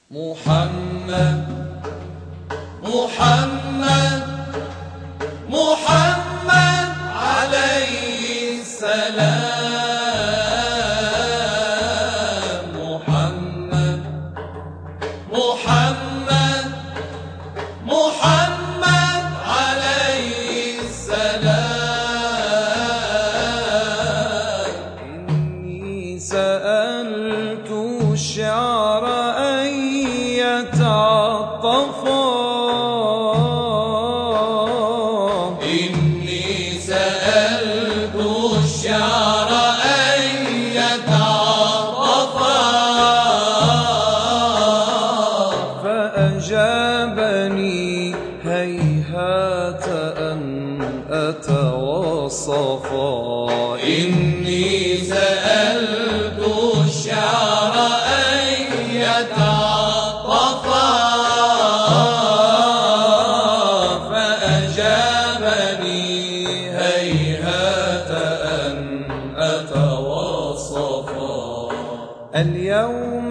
محمد محمد محمد عليه السلام. محمد محمد محمد عليه السلام. إني سألت الشعر أن يتعطفا، إني سألت الشعر أن يتعطفا، فأجابني هيهات أن أتوصفا. إني سألت الشعر أن يتعطفا، فأجابني هيهات أن أتوصفا. اليوم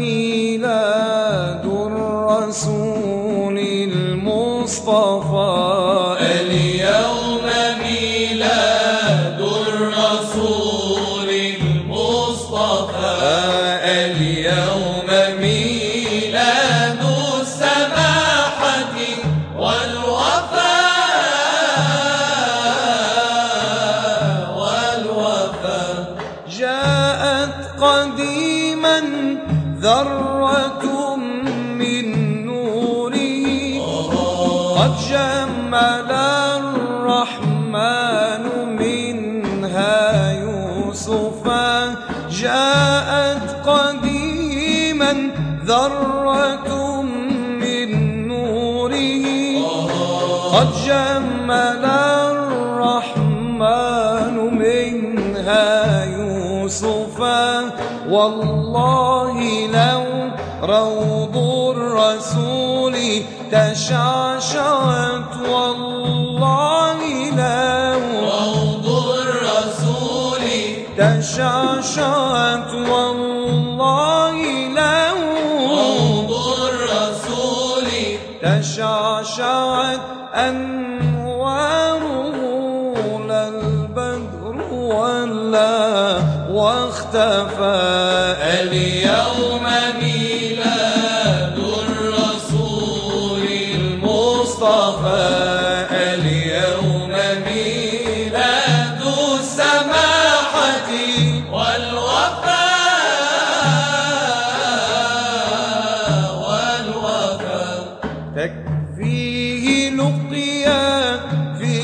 ميلاد الرسول المصطفى، اليوم ميلاد الرسول المصطفى، اليوم ميلاد السماحة والوفاء. جاءت قديما ذرة من نوره، قد جمل الرحمن منها يوسفا. جاءت قديما ذرة من نوره، قد جمل الرحمن منها يوسفا. والله لو روض الرسول تشعشعت، والله لو روض الرسول تشعشعت، والله لو روض الرسول تشعشعت. أنواره لا البدر ولا واختفى. اليوم ميلاد الرسول المصطفى، اليوم ميلاد السماحة والوفاء. تكفيه لقيا في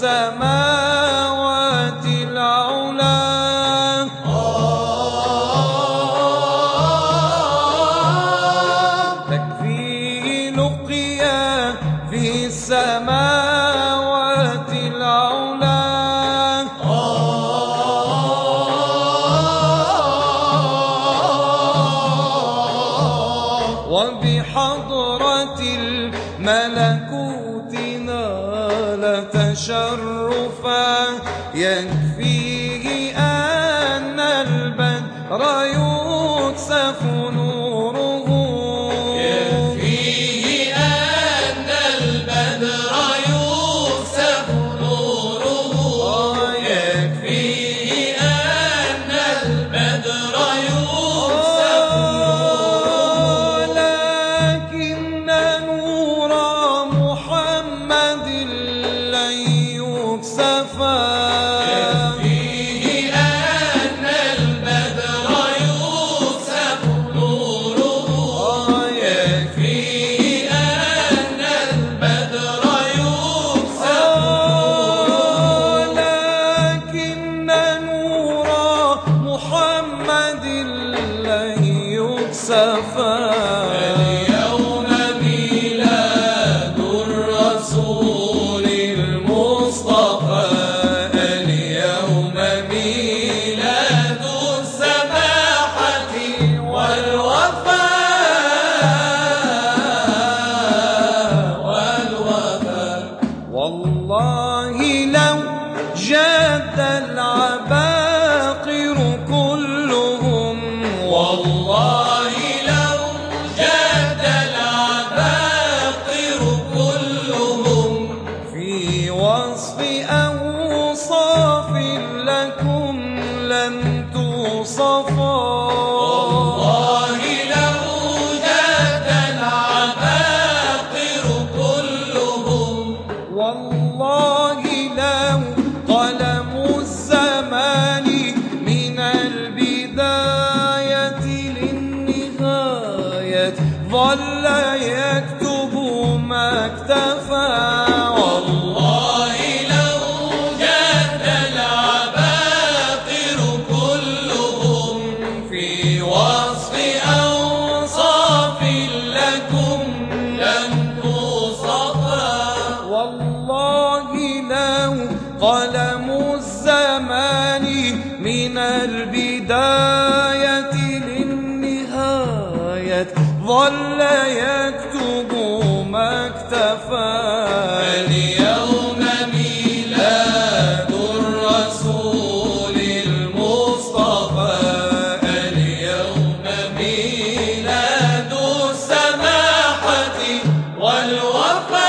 السماوات العلا، تكفيه لقيا في السماوات العلا. وبحضرة الملكوت نال تشرفا. يكفيه أن البدر يكسف نوره، يكفيه أن البدر يكسف نوره، يكفيه أن البدر يكسف نوره. لكن نور محمد لن يكسفا، يكفيه أن البدر يكسف نوره، يكفيه أن البدر يكسف نوره. لكن نور محمد لن يكسفا. اليوم ميلاد الرسول المصطفى، اليوم ميلاد السماحة والوفاء. والله لو جاد العباقر كلهم، والله لو جاد غاية ظل يكتب ما اكتفى. والله لو جاد العباقر كلهم في وصف أوصاف لكم لم توصفا. والله لو قلم الزمان من البداية للنهاية ظل يكتب ما اكتفى. اليوم ميلاد الرسول المصطفى، اليوم ميلاد السماحة والوفاء.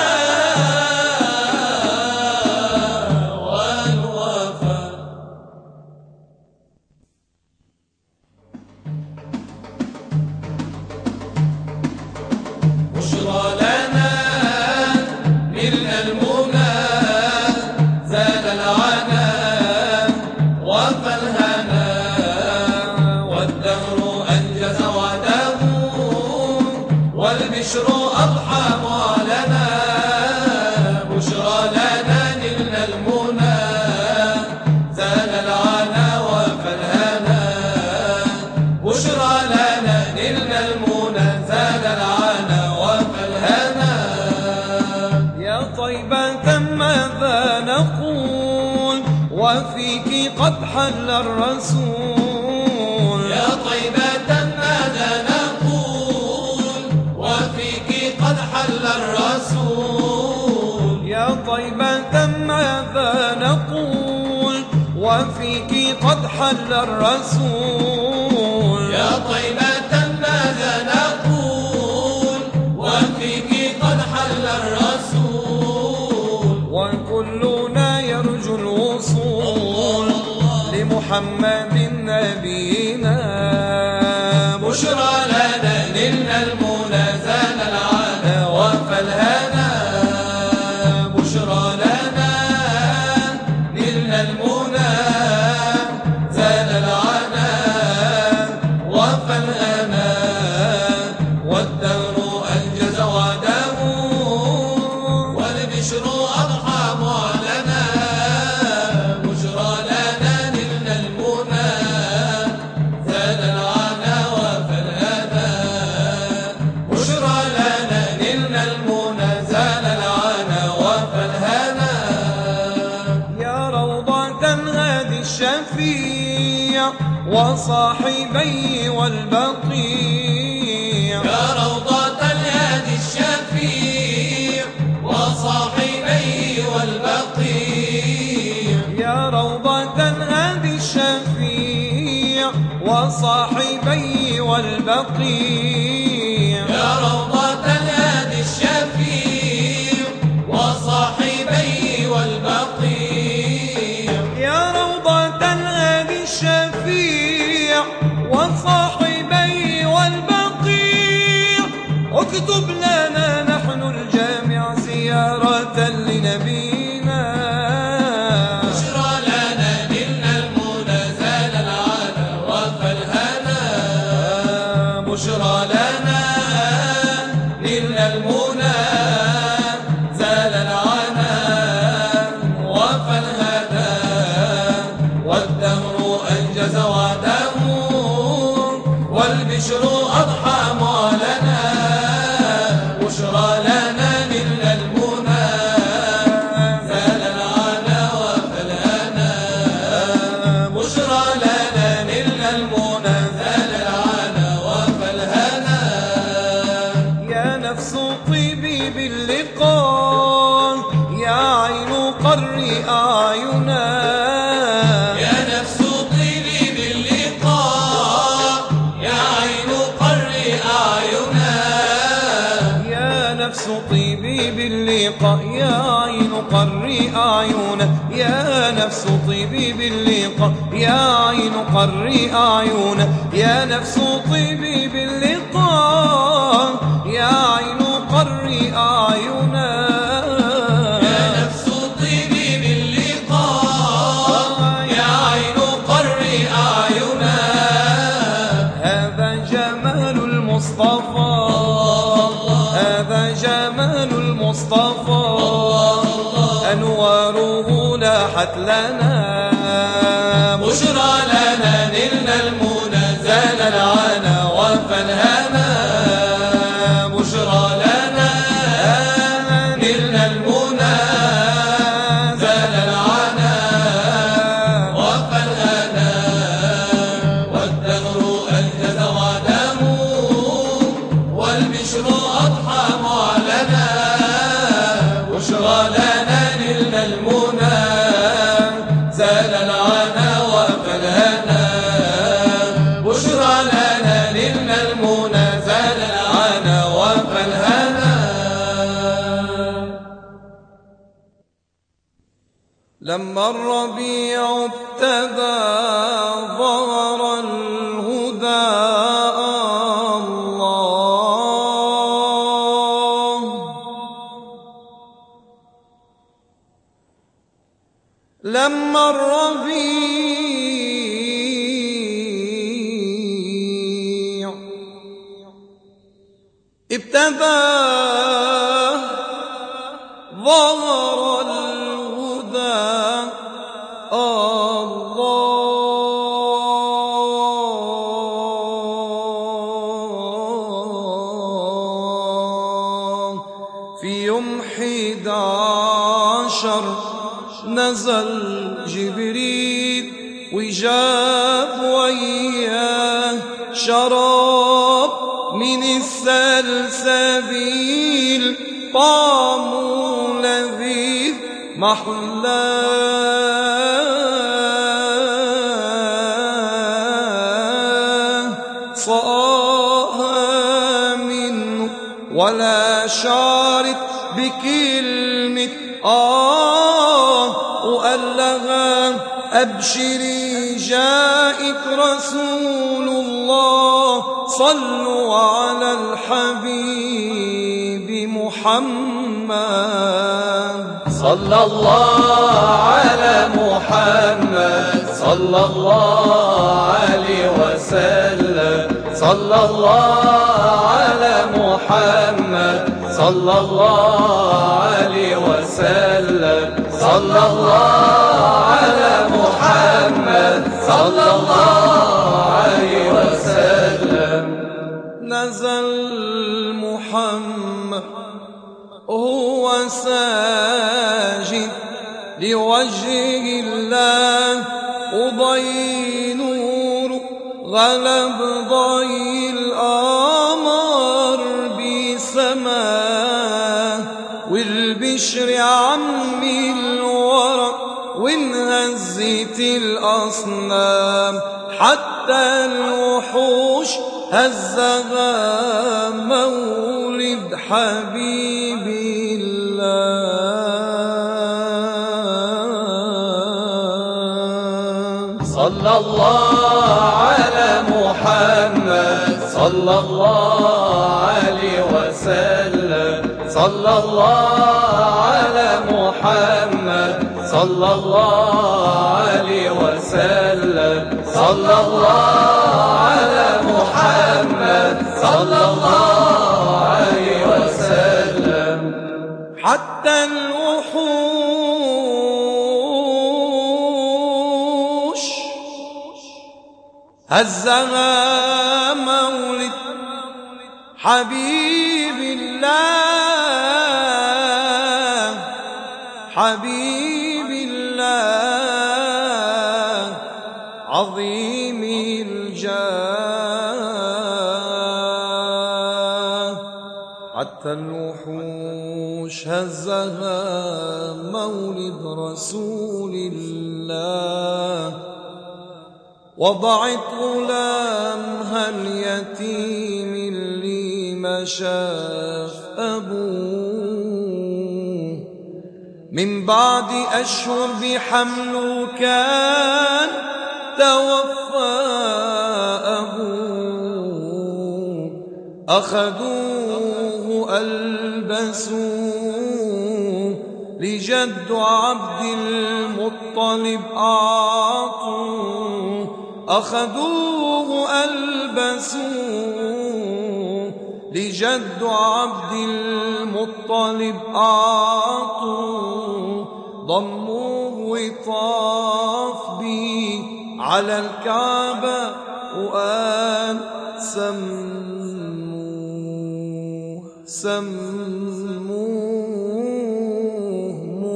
بشرى لنا نلنا المنى زاد العنا وفى الهنا والدهر أنجز وعده والبشر أضحى معلنا. بشرى لنا نلنا المنى زاد العنا وفى الهنا. بشرى لنا نلنا المنى زاد العنا طيبة ماذا نقول وفيك قد حل الرسول. يا طيبة ماذا نقول وفيك قد حل الرسول. يا طيبة ماذا نقول وفيك قد حل الرسول. يا طيبة ماذا نقول وفيك قد حل الرسول. وكلنا يرجو الوصول لمحمد نبينا. بشرى لنا نلنا المنى زاد العنا وفى الهنا. بشرى لنا نلنا المنى زاد العنا وفى الهنا والدهر أنجز وعده والبشر أضحى معلنا. بشرى لنا نلنا المنى زاد العنا وفى الهنا. بشرى لنا نلنا المنى زاد العنا وفى الهنا. يا روضة الهادي الشفيع وصاحبي والبقيع. يا روضة الهادي الشفيع وصاحبي والبقيع. يا روضة الهادي الشفيع وصاحبي والبقيع. يا روضة الهادي الشفيع وصاحبي والبقيع. يا روضة الهادي الشفيع وصاحبي والبقيع. اكتب لنا نحن الجامع زيارة لنبينا. بشرى لنا نلنا المنى زاد العنا وفى الهنا. بشرى لنا نلنا المنى زاد العنا وفى الهنا والدهر أنجز وعده والبشر أضحى معلنا. بشرى لنا نلنا المنى زاد العنا وفى الهنا. بشرى لنا نلنا المنى زاد العنا وفى الهنا. يا نفس طيبي باللقاء يا عين قري أعينا. يا نفس طيبي باللقاء يا عين قري أعينا. يا نفس طيبي باللقاء يا عين قري أعينا. يا نفس طيبي باللقاء يا عين قري أعينا. يا نفس طيبي باللقاء يا عين قري أعينا. يا نفس طيبي باللقاء يا عين قري أعينا. هذا جمال المصطفى المصطفى، هذا جمال المصطفى، أنواره لاحت لنا، بشرى لنا نلنا المنى زال العنا وفنهنا، بشرى لنا نلنا المنى زال العنا وفنهنا، والدهر أنجز وعده والبشر أضحى معلنا، بشرى لنا نلنا المنى زال العنا وفنهنا، بشرى لنا نلنا المنى زال العنا وفنهنا. لما الربيع ابتدى ظهر الهدى الله، لما الربيع ابتدى ظهر الهدى الله، في يوم 11 نزل جبريل وجاب وياه شراب من السلسبيل، طعمه لذيذ محلاه، صاها منه ولا شعرت بكلمة وقال لها أبشري جاءك رسول الله، صلوا على الحبيب محمد، صلى الله على محمد، صلى الله عليه وسلم، صلى الله على محمد، صلى الله عليه وسلم، صلى الله على محمد، صلى الله عليه وسلم. نزل محمد هو ساجد لوجه الله، وضي نور غلب ضي القمر بسماه، والبشر عمي الورق وانهزت الأصنام، حتى الوحوش هزها مولد حبيب الله. صلى الله على محمد، صلى الله عليه وسلم، صلى الله على محمد، صلى الله عليه وسلم، صلى الله على محمد، صلى الله عليه وسلم. حتى الوحوش هزها مولد حبيب الله، حبيب الله عظيم الجاه، حتى الوحوش هزها مولد رسول الله، وضعت غلامها اليتيم اللي ما شاف أبوه، من بعد أشهر بحمله كان توفى أبوه، أخذوه ألبسوه لجد عبد المطلب أعطوه، أخذوه ألبسوه لجد عبد المطلب أعطوا ضموه وطاف به على الكعبة وقال سموه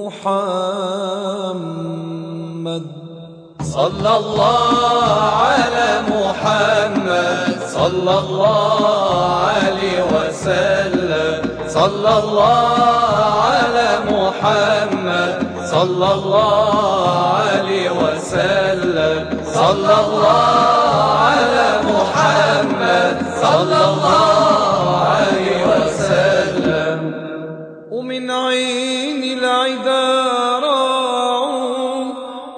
محمد. صلى الله على محمد صلى الله عليه وسلم. صلى الله على محمد صلى الله عليه وسلم. صلى الله على محمد صلى الله عليه وسلم. ومن عين العدا راعوا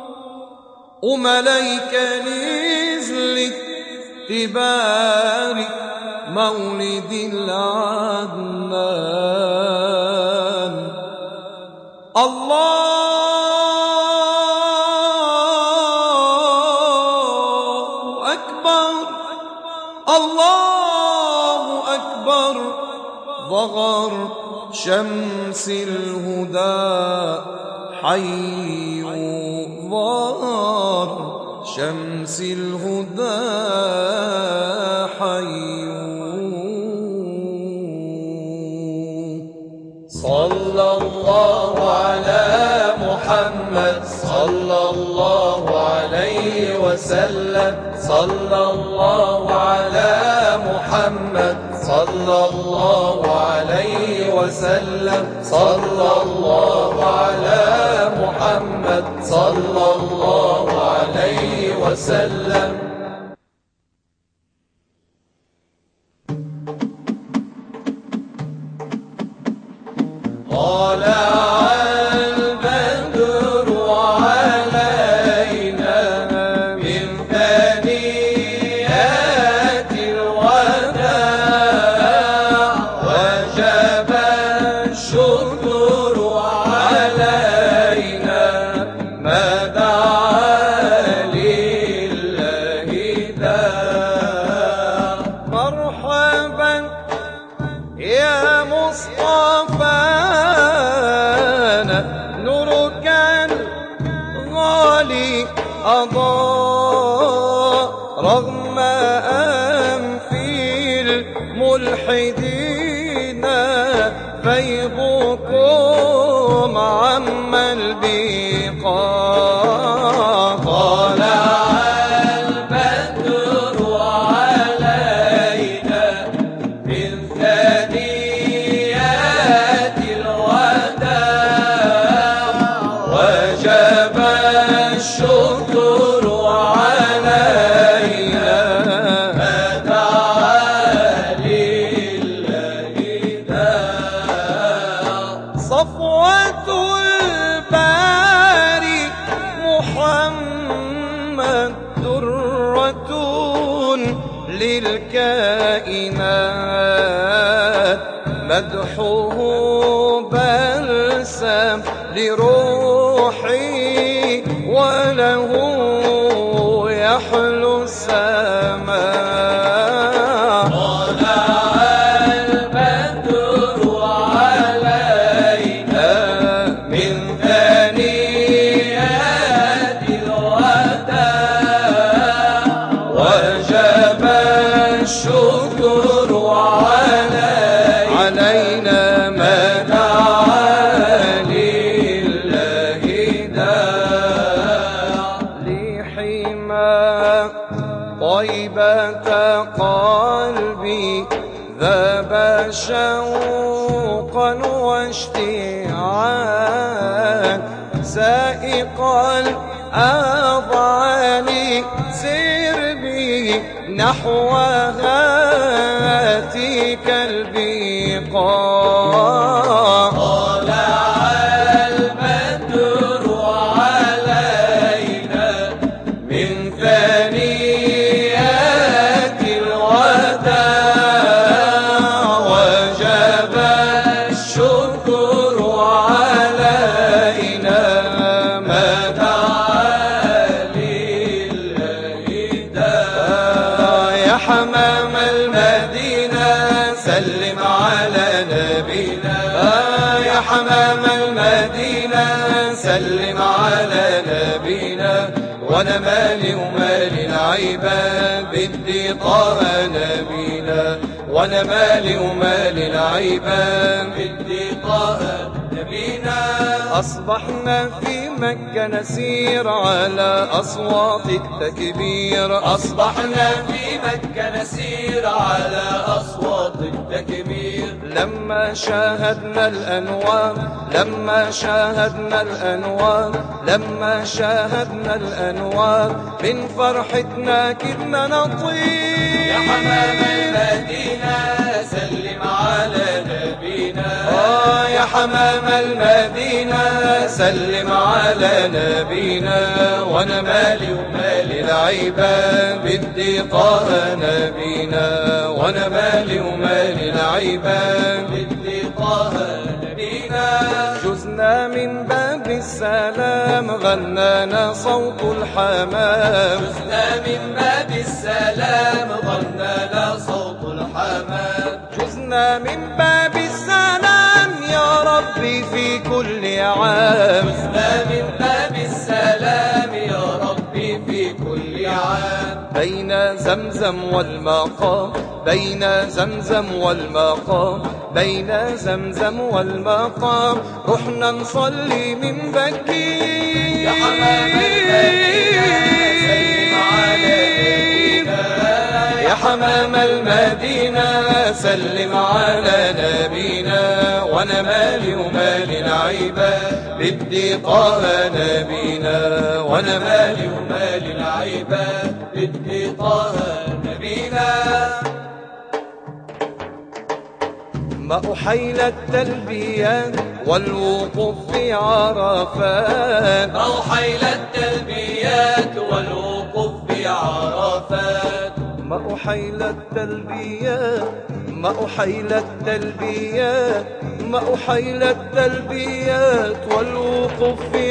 وملايكة نزلت تبارك مولد العدنان. الله أكبر الله أكبر ظهر شمس الهدى حي ظهر شمس الهدى حي. صلى الله على محمد صلى الله عليه وسلم. صلى الله على محمد صلى الله عليه وسلم. صلى الله على محمد صلى الله عليه وسلم. طلع البدر علينا من ثنيات الوداع وجب الشكر علينا ما دعا لله داع. مرحبا يا مصطفى نورك الغالي أضاء رغم أنف الملحدين فيضكم عم البقاع. طلع البدر علينا من ثنيات الوداع وجب الشكر علينا ما دعا لله داع. صفوة الباري محمد درة للكائنات مدحه بلسم لروحي وله يحلو السماء. طلع البدر علينا من ثنيات الوداع وجب الشكر علينا ما دعا لله داع. لحما طيبة قلبي ذاب شوقا واشتياقا سائق الأضعان سير بي نحو هاتيك البقاع. طلع البدر علينا من ثنيات الوداع وجب الشكر علينا ما دعا لله داع. يا حمام المدينة سلم على نبينا. يا حمام المدينة سلم على نبينا. وانا مالي ومالي العيبة بدي طه نبينا. وانا مالي ومالي العيبة بدي طه نبينا. أصبحنا في مكة نسير على أصوات التكبير. أصبحنا في مكة نسير على أصوات التكبير. لما شاهدنا الأنوار لما شاهدنا الأنوار لما شاهدنا الأنوار من فرحتنا كدنا نطير. يا حمام المدينة سلم على نبينا. يا حمام المدينة سلم على نبينا. وانا مالي ومالي العيبة بدي طه نبينا. وانا مالي ومالي العيبة بدي طه نبينا. جزنا من باب السلام غنانا صوت الحمام. جزنا من باب السلام غنانا صوت الحمام. جزنا من باب السلام يا ربي في كل عام. جزنا من باب السلام يا ربي في كل عام. بين زمزم والمقام بين زمزم والمقام بين زمزم والمقام رحنا نصلي من بكي. يا حمام المدينة سلم على نبينا. يا حمام المدينة سلم على نبينا. وانا مالي ومالي العيبة بدي طه نبينا. وانا مالي ومالي العيبة بدي طه نبينا. ما أحيل التلبيات والوقوف في عرفات. ما أحيل التلبيات والوقوف في عرفات. ما أحيل التلبيات ما أحيل التلبيات ما أحيل التلبيات والوقوف في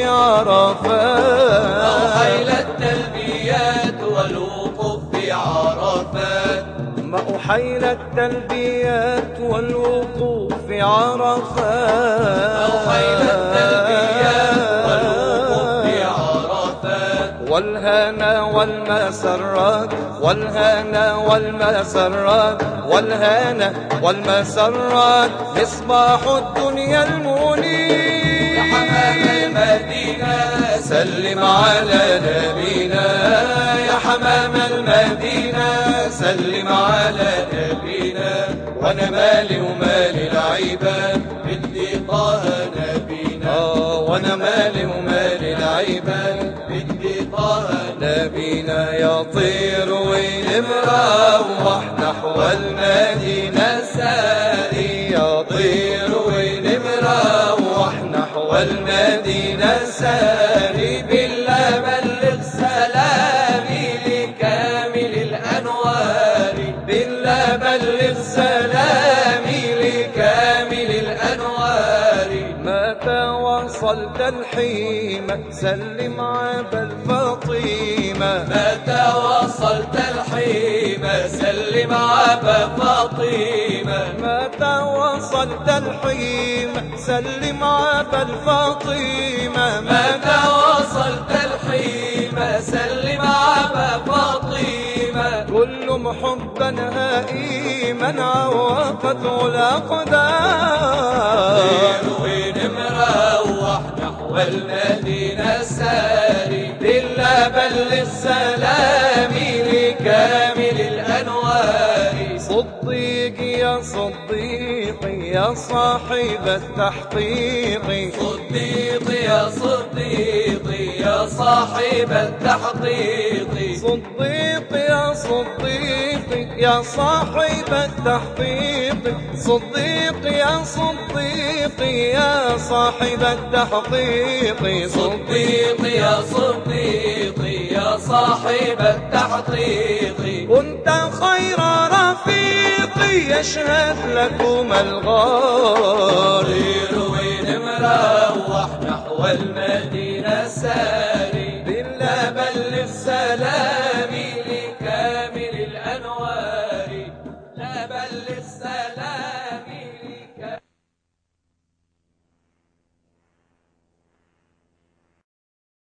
عرفات. ما أحيل التلبيات والوقوف في عرفات. ما أحيل التلبيات والوقوف في عرفات. ما أحيل التلبيات والوقوف في عرفات. والهنا والمسرات والهنا والمسرات والهنا والمسرات مصباح الدنيا المنير. يا حمام المدينة سلم على نبينا. يا حمام المدينة سلم على نبينا. وانا مالي ومالي العيبة بدي طه نبينا. وانا مالي ومالي العيبة بدي طه نبينا. يطير ونمروح نحو المدينة ساري. يطير ونمروح نحو المدينة ساري. بالله بلغ سلامي لكامل الأنوار. بالله بلغ سلامي لكامل الأنوار. متى وصلت الحيمة سلم عبا الفاطمة. متى وصلت الحيمة سلم عبا فاطمة. متى وصلت الحيمة سلم عبا الفاطمة. متى وصلت الحيمة سلم عبا فاطمة. كل محبا هائما عوقته الأقدار. ونمروح نحو المدينة ساري. بالله بلغ سلامي لكامل الأنوار. صديق يا صديق يا صاحب التحقيق. صديق يا صديق يا صاحب التحقيق. صديق يا صديق يا صاحب التحقيق. صديق يا صديق يا صاحب التحقيق. صديق يا صديق يا صاحب التحقيق. كنت خير رفيق يشهد لكم الغار. ونمروح نحو المدينة